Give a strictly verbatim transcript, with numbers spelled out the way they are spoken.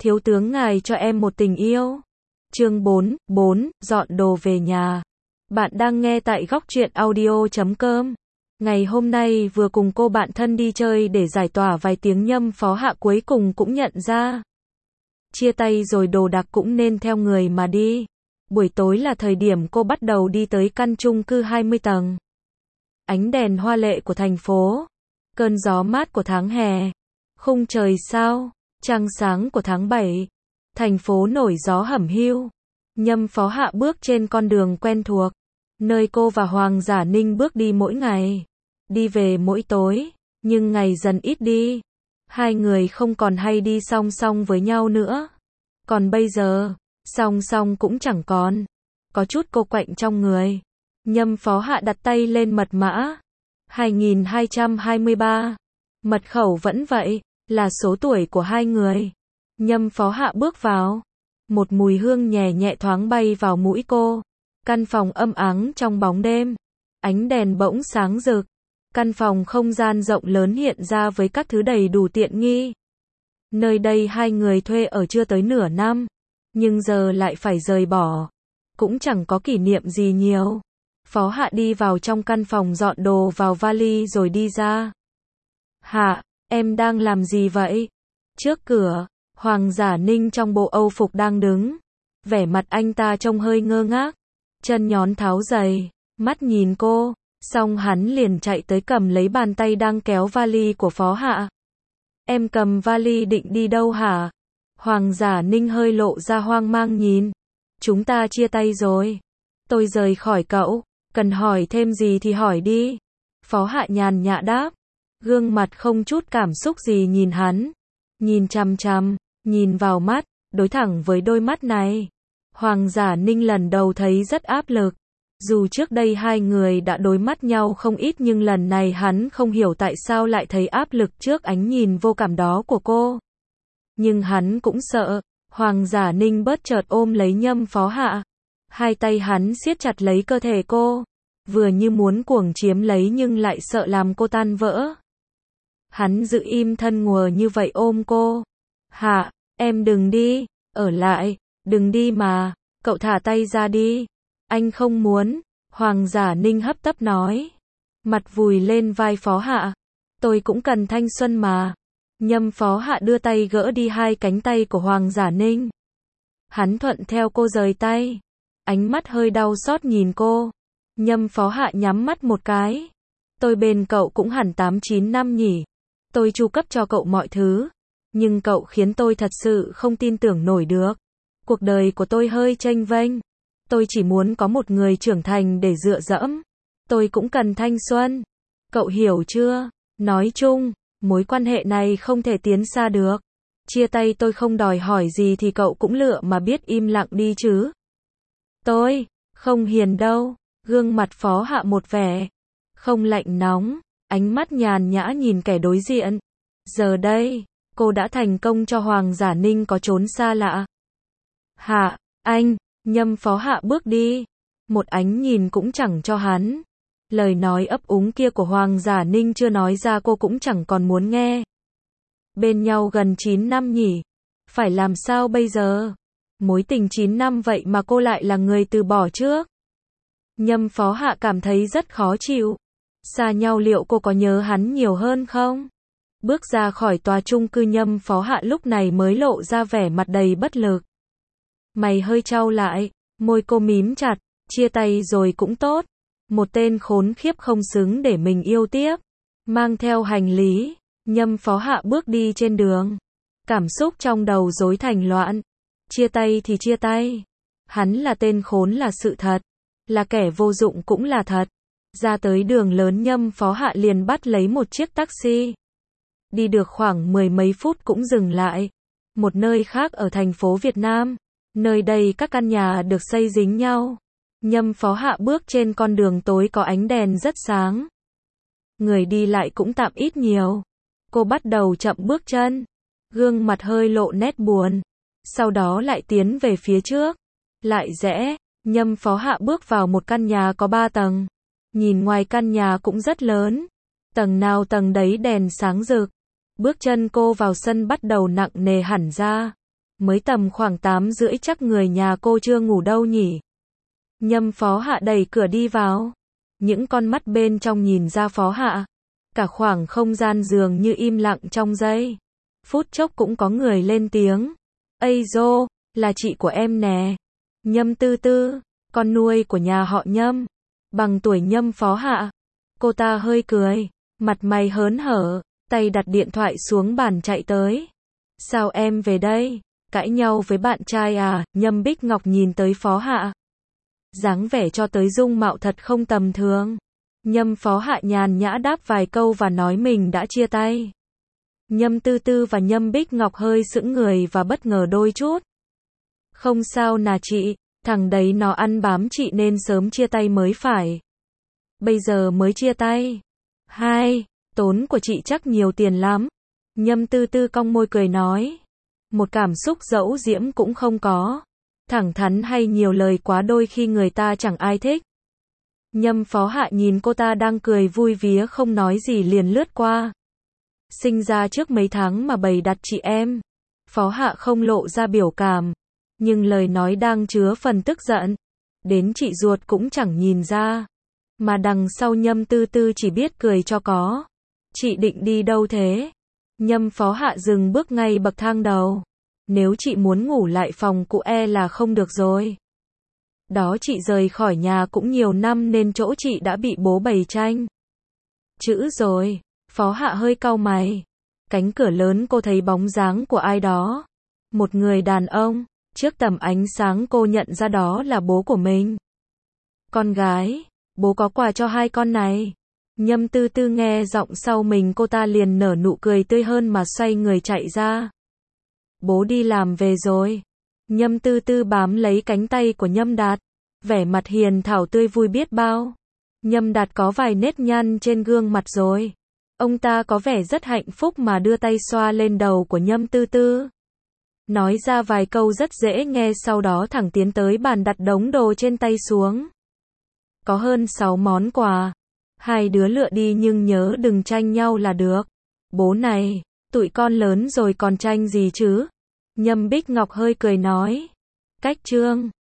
thiếu tướng ngài cho em một tình yêu. Chương bốn, bốn, dọn đồ về nhà. Bạn đang nghe tại góc truyện audio chấm com. Ngày hôm nay vừa cùng cô bạn thân đi chơi để giải tỏa vài tiếng, Nhâm Phó Hạ cuối cùng cũng nhận ra. Chia tay rồi đồ đạc cũng nên theo người mà đi. Buổi tối là thời điểm cô bắt đầu đi tới căn chung cư hai mươi tầng. Ánh đèn hoa lệ của thành phố, cơn gió mát của tháng hè, khung trời sao, trăng sáng của tháng bảy, thành phố nổi gió hẩm hiu. Nhâm Phó Hạ bước trên con đường quen thuộc, nơi cô và Hoàng Giả Ninh bước đi mỗi ngày, đi về mỗi tối, nhưng ngày dần ít đi. Hai người không còn hay đi song song với nhau nữa. Còn bây giờ, song song cũng chẳng còn. Có chút cô quạnh trong người. Nhâm Phó Hạ đặt tay lên mật mã. hai nghìn hai trăm hai mươi ba. Mật khẩu vẫn vậy, là số tuổi của hai người. Nhâm Phó Hạ bước vào. Một mùi hương nhẹ nhẹ thoáng bay vào mũi cô. Căn phòng âm ắng trong bóng đêm. Ánh đèn bỗng sáng rực. Căn phòng không gian rộng lớn hiện ra với các thứ đầy đủ tiện nghi. Nơi đây hai người thuê ở chưa tới nửa năm, nhưng giờ lại phải rời bỏ. Cũng chẳng có kỷ niệm gì nhiều. Phó Hạ đi vào trong căn phòng dọn đồ vào vali rồi đi ra. Hạ, em đang làm gì vậy? Trước cửa, Hoàng Giả Ninh trong bộ Âu phục đang đứng. Vẻ mặt anh ta trông hơi ngơ ngác. Chân nhón tháo giày, mắt nhìn cô. Xong hắn liền chạy tới cầm lấy bàn tay đang kéo vali của Phó Hạ. Em cầm vali định đi đâu hả? Hoàng Giả Ninh hơi lộ ra hoang mang nhìn. Chúng ta chia tay rồi. Tôi rời khỏi cậu. Cần hỏi thêm gì thì hỏi đi. Phó Hạ nhàn nhã đáp. Gương mặt không chút cảm xúc gì nhìn hắn. Nhìn chằm chằm, nhìn vào mắt, đối thẳng với đôi mắt này. Hoàng Giả Ninh lần đầu thấy rất áp lực. Dù trước đây hai người đã đối mắt nhau không ít, nhưng lần này hắn không hiểu tại sao lại thấy áp lực trước ánh nhìn vô cảm đó của cô. Nhưng hắn cũng sợ. Hoàng Giả Ninh bất chợt ôm lấy Nhâm Phó Hạ. Hai tay hắn siết chặt lấy cơ thể cô. Vừa như muốn cuồng chiếm lấy nhưng lại sợ làm cô tan vỡ. Hắn giữ im thân ngùa như vậy ôm cô. Hạ, em đừng đi, ở lại, đừng đi mà, cậu thả tay ra đi. Anh không muốn, Hoàng Giả Ninh hấp tấp nói. Mặt vùi lên vai Phó Hạ. Tôi cũng cần thanh xuân mà. Nhâm Phó Hạ đưa tay gỡ đi hai cánh tay của Hoàng Giả Ninh. Hắn thuận theo cô rời tay. Ánh mắt hơi đau xót nhìn cô. Nhâm Phó Hạ nhắm mắt một cái. Tôi bên cậu cũng hẳn tám chín năm nhỉ. Tôi chu cấp cho cậu mọi thứ. Nhưng cậu khiến tôi thật sự không tin tưởng nổi được. Cuộc đời của tôi hơi chênh vênh. Tôi chỉ muốn có một người trưởng thành để dựa dẫm. Tôi cũng cần thanh xuân. Cậu hiểu chưa? Nói chung, mối quan hệ này không thể tiến xa được. Chia tay tôi không đòi hỏi gì thì cậu cũng lựa mà biết im lặng đi chứ. Tôi, không hiền đâu. Gương mặt Phó Hạ một vẻ. Không lạnh nóng. Ánh mắt nhàn nhã nhìn kẻ đối diện. Giờ đây, cô đã thành công cho Hoàng Giả Ninh có trốn xa lạ. Hạ, anh. Nhâm Phó Hạ bước đi. Một ánh nhìn cũng chẳng cho hắn. Lời nói ấp úng kia của Hoàng Giả Ninh chưa nói ra cô cũng chẳng còn muốn nghe. Bên nhau gần chín năm nhỉ. Phải làm sao bây giờ? Mối tình chín năm vậy mà cô lại là người từ bỏ trước. Nhâm Phó Hạ cảm thấy rất khó chịu. Xa nhau liệu cô có nhớ hắn nhiều hơn không? Bước ra khỏi tòa chung cư, Nhâm Phó Hạ lúc này mới lộ ra vẻ mặt đầy bất lực. Mày hơi chau lại, môi cô mím chặt, chia tay rồi cũng tốt. Một tên khốn khiếp không xứng để mình yêu tiếp. Mang theo hành lý, Nhâm Phó Hạ bước đi trên đường. Cảm xúc trong đầu rối thành loạn. Chia tay thì chia tay. Hắn là tên khốn là sự thật. Là kẻ vô dụng cũng là thật. Ra tới đường lớn, Nhâm Phó Hạ liền bắt lấy một chiếc taxi. Đi được khoảng mười mấy phút cũng dừng lại. Một nơi khác ở thành phố Việt Nam. Nơi đây các căn nhà được xây dính nhau. Nhâm Phó Hạ bước trên con đường tối có ánh đèn rất sáng. Người đi lại cũng tạm ít nhiều. Cô bắt đầu chậm bước chân. Gương mặt hơi lộ nét buồn. Sau đó lại tiến về phía trước. Lại rẽ. Nhâm Phó Hạ bước vào một căn nhà có ba tầng. Nhìn ngoài căn nhà cũng rất lớn. Tầng nào tầng đấy đèn sáng rực. Bước chân cô vào sân bắt đầu nặng nề hẳn ra. mới tầm khoảng tám rưỡi chắc người nhà cô chưa ngủ đâu nhỉ. Nhâm Phó Hạ đẩy cửa đi vào. Những con mắt bên trong nhìn ra Phó Hạ. Cả khoảng không gian dường như im lặng trong giây. Phút chốc cũng có người lên tiếng. Ây dô, là chị của em nè. Nhâm Tư Tư, con nuôi của nhà họ Nhâm. Bằng tuổi Nhâm Phó Hạ. Cô ta hơi cười, mặt mày hớn hở, tay đặt điện thoại xuống bàn chạy tới. Sao em về đây? Cãi nhau với bạn trai à? Nhâm Bích Ngọc nhìn tới Phó Hạ. Dáng vẻ cho tới dung mạo thật không tầm thường. Nhâm Phó Hạ nhàn nhã đáp vài câu và nói mình đã chia tay. Nhâm Tư Tư và Nhâm Bích Ngọc hơi sững người và bất ngờ đôi chút. Không sao nà chị, thằng đấy nó ăn bám chị nên sớm chia tay mới phải. Bây giờ mới chia tay. Hai, tốn của chị chắc nhiều tiền lắm. Nhâm Tư Tư cong môi cười nói. Một cảm xúc dẫu diễm cũng không có. Thẳng thắn hay nhiều lời quá đôi khi người ta chẳng ai thích. Nhâm Phó Hạ nhìn cô ta đang cười vui vía không nói gì liền lướt qua. Sinh ra trước mấy tháng mà bày đặt chị em. Phó Hạ không lộ ra biểu cảm. Nhưng lời nói đang chứa phần tức giận. Đến chị ruột cũng chẳng nhìn ra. Mà đằng sau Nhâm Tư Tư chỉ biết cười cho có. Chị định đi đâu thế? Nhâm Phó Hạ dừng bước ngay bậc thang đầu. Nếu chị muốn ngủ lại phòng cũ e là không được rồi. Đó chị rời khỏi nhà cũng nhiều năm nên chỗ chị đã bị bố bày tranh. Chữ rồi. Phó Hạ hơi cau mày. Cánh cửa lớn cô thấy bóng dáng của ai đó. Một người đàn ông. Trước tầm ánh sáng cô nhận ra đó là bố của mình. Con gái. Bố có quà cho hai con này. Nhâm Tư Tư nghe giọng sau mình cô ta liền nở nụ cười tươi hơn mà xoay người chạy ra. Bố đi làm về rồi. Nhâm Tư Tư bám lấy cánh tay của Nhâm Đạt. Vẻ mặt hiền thảo tươi vui biết bao. Nhâm Đạt có vài nếp nhăn trên gương mặt rồi. Ông ta có vẻ rất hạnh phúc mà đưa tay xoa lên đầu của Nhâm Tư Tư. Nói ra vài câu rất dễ nghe sau đó thẳng tiến tới bàn đặt đống đồ trên tay xuống. Có hơn sáu món quà. Hai đứa lựa đi nhưng nhớ đừng tranh nhau là được. Bố này, tụi con lớn rồi còn tranh gì chứ? Nhâm Bích Ngọc hơi cười nói. Cách trương.